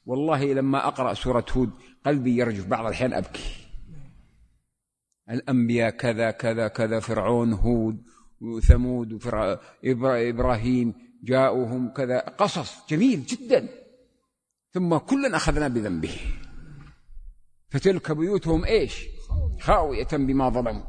والله لما أقرأ سورة هود قلبي يرجف، بعض الأحيان أبكي. الأنبياء كذا كذا كذا، فرعون، هود وثمود إبراهيم جاءوهم كذا، قصص جميل جدا. ثم كلا أخذنا بذنبه، فتلك بيوتهم إيش؟ خاوية بما ظلموا.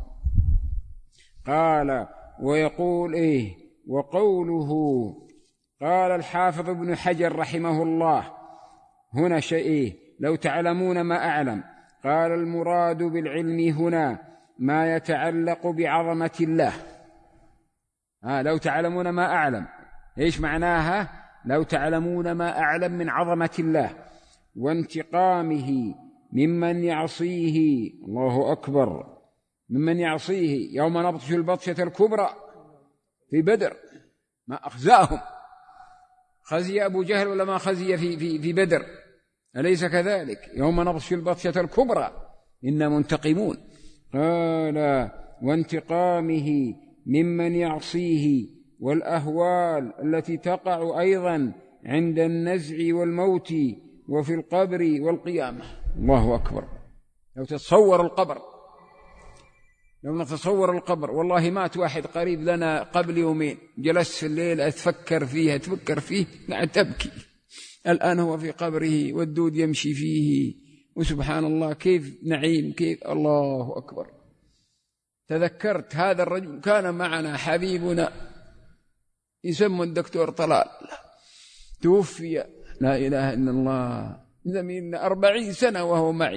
قال ويقول إيه وقوله، قال الحافظ ابن حجر رحمه الله هنا شيء لو تعلمون ما أعلم. قال المراد بالعلم هنا ما يتعلق بعظمة الله. لو تعلمون ما أعلم، إيش معناها؟ لو تعلمون ما أعلم من عظمة الله وانتقامه ممن يعصيه. الله أكبر، ممن يعصيه يوم نبطش البطشة الكبرى في بدر، ما أخزاهم. خزي أبو جهل ولا ما خزي في بدر؟ أليس كذلك؟ يوم نبطش البطشة الكبرى إنا منتقمون. قال وانتقامه ممن يعصيه، والأهوال التي تقع أيضا عند النزع والموت وفي القبر والقيامة. الله أكبر. لو تتصور القبر، لو نتصور القبر، والله مات واحد قريب لنا قبل يومين، جلست في الليل أتفكر فيه قاعد تبكي. الآن هو في قبره والدود يمشي فيه، وسبحان الله كيف نعيم، كيف الله أكبر. تذكرت هذا الرجل كان معنا حبيبنا يسمى الدكتور طلال، توفي، لا إله إلا الله، زميلنا 40 سنة وهو معي،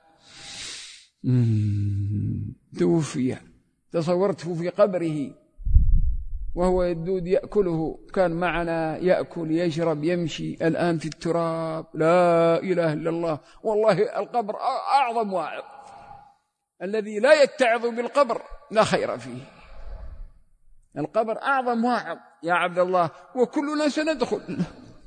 توفي. تصورته في قبره وهو الدود يأكله، كان معنا يأكل يشرب يمشي، الآن في التراب. لا إله إلا الله. والله القبر أعظم واعظ، الذي لا يتعظ بالقبر لا خير فيه. القبر أعظم واعظ يا عبد الله، وكلنا سندخل.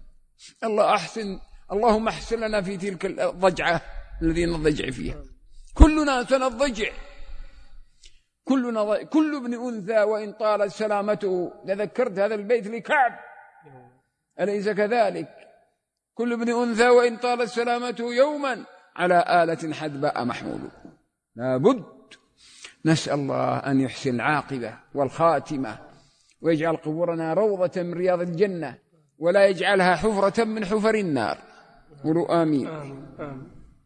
اللهم احسن لنا في تلك الضجعة الذي نضجع فيها. كلنا سنضجع، كل ابن أنثى وإن طالت سلامته. تذكرت هذا البيت لكعب، أليس كذلك؟ كل ابن أنثى وإن طالت سلامته يوما على آلة حدباء محمول. لابد نسأل الله أن يحسن العاقبة والخاتمة، ويجعل قبورنا روضة من رياض الجنة، ولا يجعلها حفرة من حفر النار. قولوا آمين.